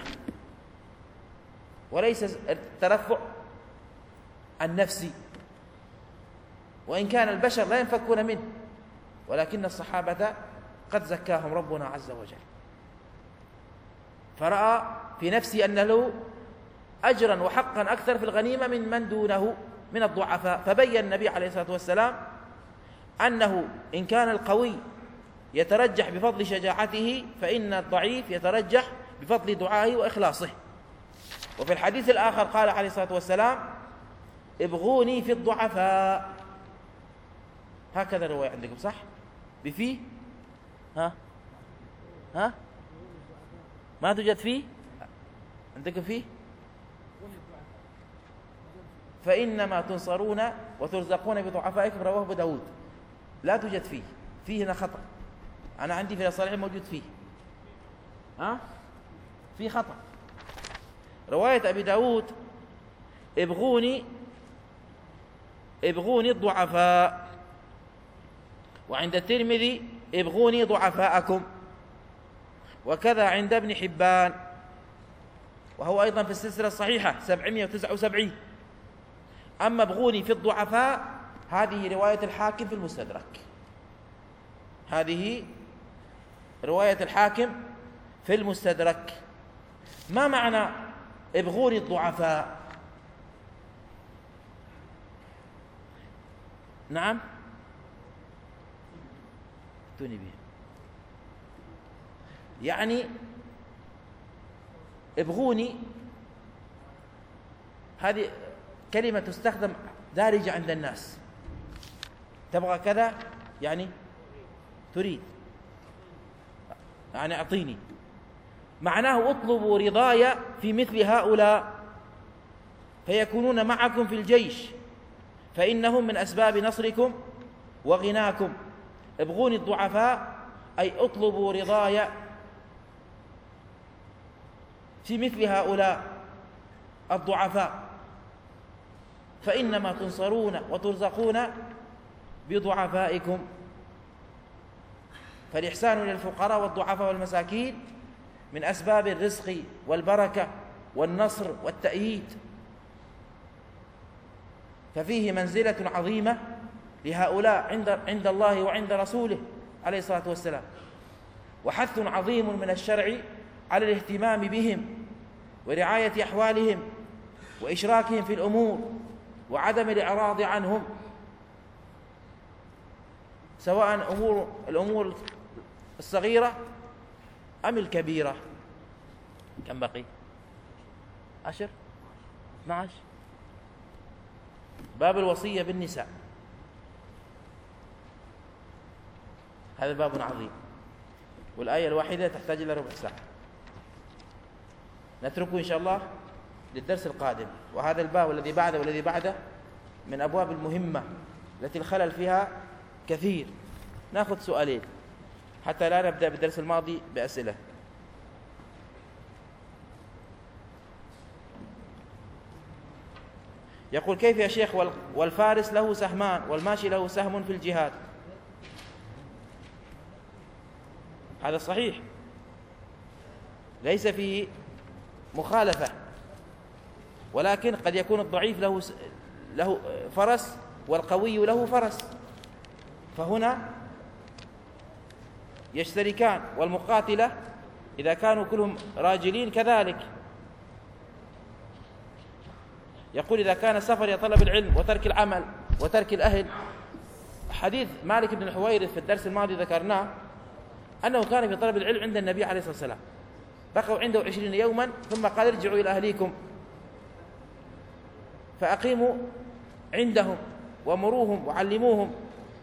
وليس الترفع النفسي، وإن كان البشر لا ينفكون منه، ولكن الصحابة قد زكاهم ربنا عز وجل. فرأى في نفسه أن له أجرا وحقا أكثر في الغنيمة من من دونه من الضعفاء. فبين النبي عليه الصلاة والسلام أنه إن كان القوي يترجح بفضل شجاعته فإن الضعيف يترجح بفضل دعائه وإخلاصه. وفي الحديث الآخر قال عليه الصلاة والسلام: ابغوني في الضعفاء. هكذا رواية عندكم صح؟ بفيه؟ ها؟ ها؟ ما توجد فيه؟ عندكم فيه؟ فإنما تنصرون وترزقون بضعفائكم، رواه أبو داود. لا توجد فيه، فيه هنا خطأ. أنا عندي في الصحيح موجود فيه، ها؟ في خطأ. رواية أبي داود: ابغوني ابغوني الضعفاء. وعند الترمذي: ابغوني ضعفاءكم. وكذا عند ابن حبان، وهو أيضا في السلسلة الصحيحة سبعمائة وتسعة وسبعين. أما ابغوني في الضعفاء هذه رواية الحاكم في المستدرك، هذه رواية الحاكم في المستدرك. ما معنى ابغوني الضعفاء؟ نعم ائتوني به، يعني ابغوني هذه كلمة تستخدم دارجة عند الناس، تبغى كذا يعني تريد، يعني أعطيني، معناه اطلبوا رضاي في مثل هؤلاء فيكونون معكم في الجيش فإنهم من أسباب نصركم وغناكم. ابغوني الضعفاء أي اطلبوا رضاي في مثل هؤلاء الضعفاء فإنما تنصرون وترزقون بضعفائكم. فالإحسان إلى الفقراء والضعفاء والمساكين من أسباب الرزق والبركة والنصر والتأييد، ففيه منزلة عظيمة لهؤلاء عند عند الله وعند رسوله عليه الصلاة والسلام، وحث عظيم من الشرع على الاهتمام بهم ورعاية أحوالهم وإشراكهم في الأمور وعدم الإعراض عنهم، سواء أمور الأمور الصغيرة أم الكبيرة. كم بقي؟ عشر اثنا عشر. باب الوصية بالنساء، هذا باب عظيم، والآية الواحدة تحتاج إلى ربع ساعة، نتركه إن شاء الله للدرس القادم. وهذا الباب والذي بعده والذي بعده من أبواب المهمة التي الخلل فيها كثير. نأخذ سؤالين حتى لا نبدأ بالدرس الماضي بأسئلة. يقول: كيف يا شيخ والفارس له سهمان والماشي له سهم في الجهاد؟ هذا صحيح، ليس فيه مخالفة، ولكن قد يكون الضعيف له له فرس والقوي له فرس، فهنا يشتركان. والمقاتلة إذا كانوا كلهم راجلين كذلك. يقول: إذا كان السفر إلى طلب العلم وترك العمل وترك الأهل. حديث مالك بن الحويرث في الدرس الماضي ذكرناه أنه كان في طلب العلم عند النبي عليه الصلاة والسلام، بقوا عنده عشرين يوما ثم قال: ارجعوا إلى أهليكم فأقيموا عندهم ومروهم وعلموهم.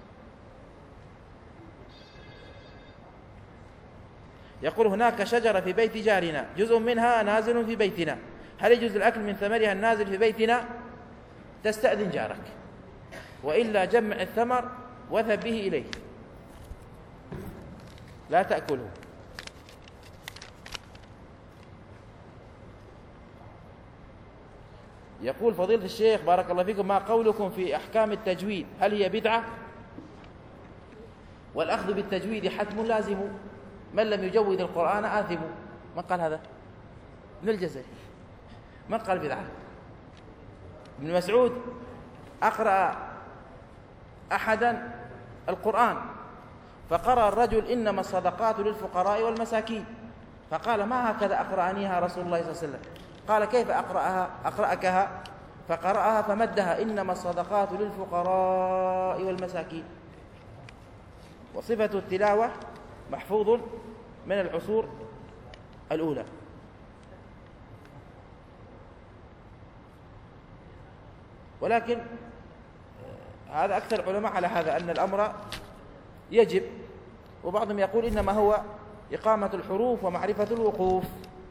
يقول: هناك شجرة في بيت جارنا جزء منها نازل في بيتنا، هل يجوز الأكل من ثمرها النازل في بيتنا؟ تستأذن جارك، وإلا جمع الثمر واذهب به إليه، لا تأكله. يقول فضيلة الشيخ بارك الله فيكم: ما قولكم في أحكام التجويد؟ هل هي بدعة؟ والأخذ بالتجويد حتم لازم، من لم يجود القرآن آثم. من قال هذا؟ ابن الجزري. من قال بدعة؟ ابن مسعود أقرأ أحدا القرآن فقرأ الرجل: إنما الصدقات للفقراء والمساكين، فقال: ما هكذا أقرأنيها رسول الله صلى الله عليه وسلم. قال: كيف أقرأها أقرأكها؟ فقرأها فمدها: إنما الصدقات للفقراء والمساكين. وصفة التلاوة محفوظ من العصور الأولى. ولكن هذا أكثر العلماء على هذا، أن الأمر يجب، وبعضهم يقول إنما هو إقامة الحروف ومعرفة الوقوف.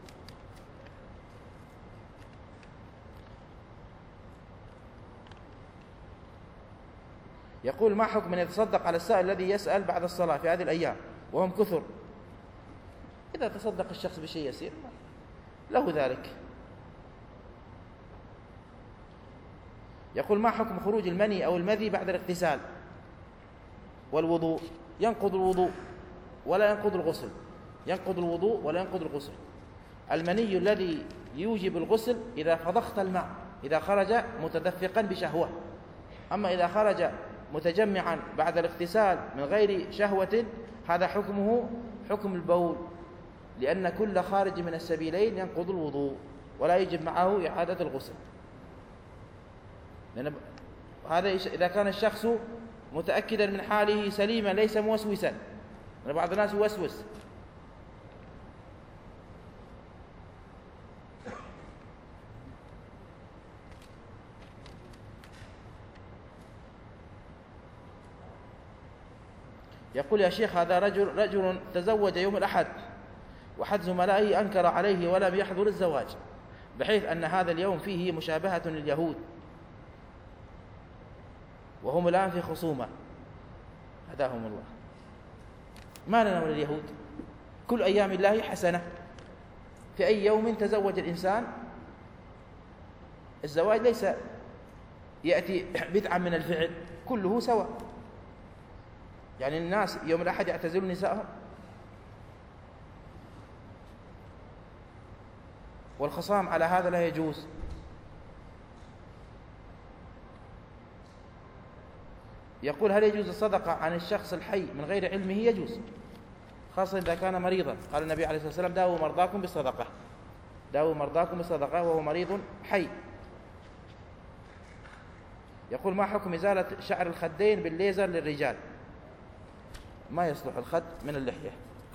يقول: ما حكم من يتصدق على السائل الذي يسأل بعد الصلاة في هذه الأيام وهم كثر؟ إذا تصدق الشخص بشيء يسير له ذلك. يقول: ما حكم خروج المني أو المذي بعد الاغتسال والوضوء؟ ينقض الوضوء ولا ينقض الغسل، ينقض الوضوء ولا ينقض الغسل. المني الذي يوجب الغسل إذا فضخت الماء، إذا خرج متدفقا بشهوة، أما إذا خرج متجمعا بعد الاغتسال من غير شهوة هذا حكمه حكم البول، لأن كل خارج من السبيلين ينقض الوضوء ولا يجب معه إعادة الغسل. لأن هذا إذا كان الشخص متأكدا من حاله سليما ليس موسوسا، لأن بعض الناس يوسوس. يقول يا شيخ هذا رجل رجل تزوج يوم الأحد وأحد زملائه أنكر عليه ولم يحضر الزواج، بحيث أن هذا اليوم فيه مشابهة لليهود وهم الآن في خصومة، هداهم الله. ما لنا من اليهود، كل أيام الله حسنة، في أي يوم تزوج الإنسان. الزواج ليس يأتي بدعا من الفعل، كله سواء. يعني الناس يوم الأحد يعتزلون نسائهم، والخصام على هذا لا يجوز. يقول هل يجوز الصدقة عن الشخص الحي من غير علمه؟ يجوز، خاصة إذا كان مريضا. قال النبي عليه الصلاة والسلام داووا مرضاكم بالصدقة، داووا مرضاكم بالصدقة وهو مريض حي. يقول ما حكم إزالة شعر الخدين بالليزر للرجال؟ ما يصلح الخد من اللحية.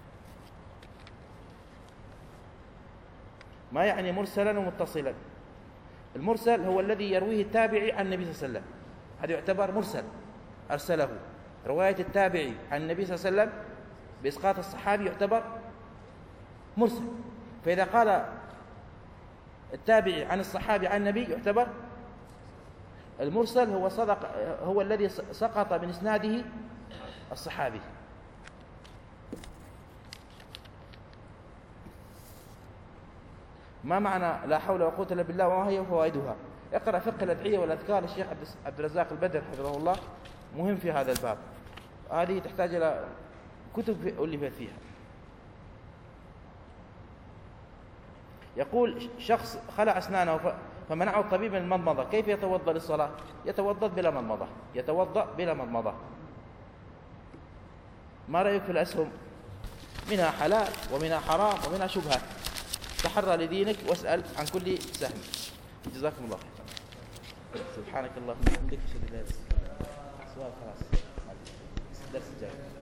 ما يعني مرسلا ومتصلا؟ المرسل هو الذي يرويه التابعي عن النبي صلى الله عليه وسلم، هذا يعتبر مرسل أرسله. رواية التابعي عن النبي صلى الله عليه وسلم بإسقاط الصحابي يعتبر مرسل. فإذا قال التابعي عن الصحابي عن النبي يعتبر المرسل هو صدق، هو الذي سقط من إسناده الصحابي. ما معنى لا حول ولا قوة إلا بالله وما هي فوائدها؟ اقرأ فقه الأدعية والأذكار الشيخ عبد الرزاق البدر حفظه الله، مهم في هذا الباب. هذه تحتاج إلى كتب ألفت فيها. يقول شخص خلع أسنانه فمنعه الطبيب من المضمضة، كيف يتوضأ للصلاة؟ يتوضأ بلا مضمضة، يتوضأ بلا مضمضة. ما رأيك في الأسهم؟ منها حلال ومنها حرام ومنها شبهات. تحرى لدينك واسأل عن كل سهم. جزاكم الله خير. سبحانك اللهم وبحمدك اشهد ان لا اله الا انت. سؤال خلاص، الدرس الجاي.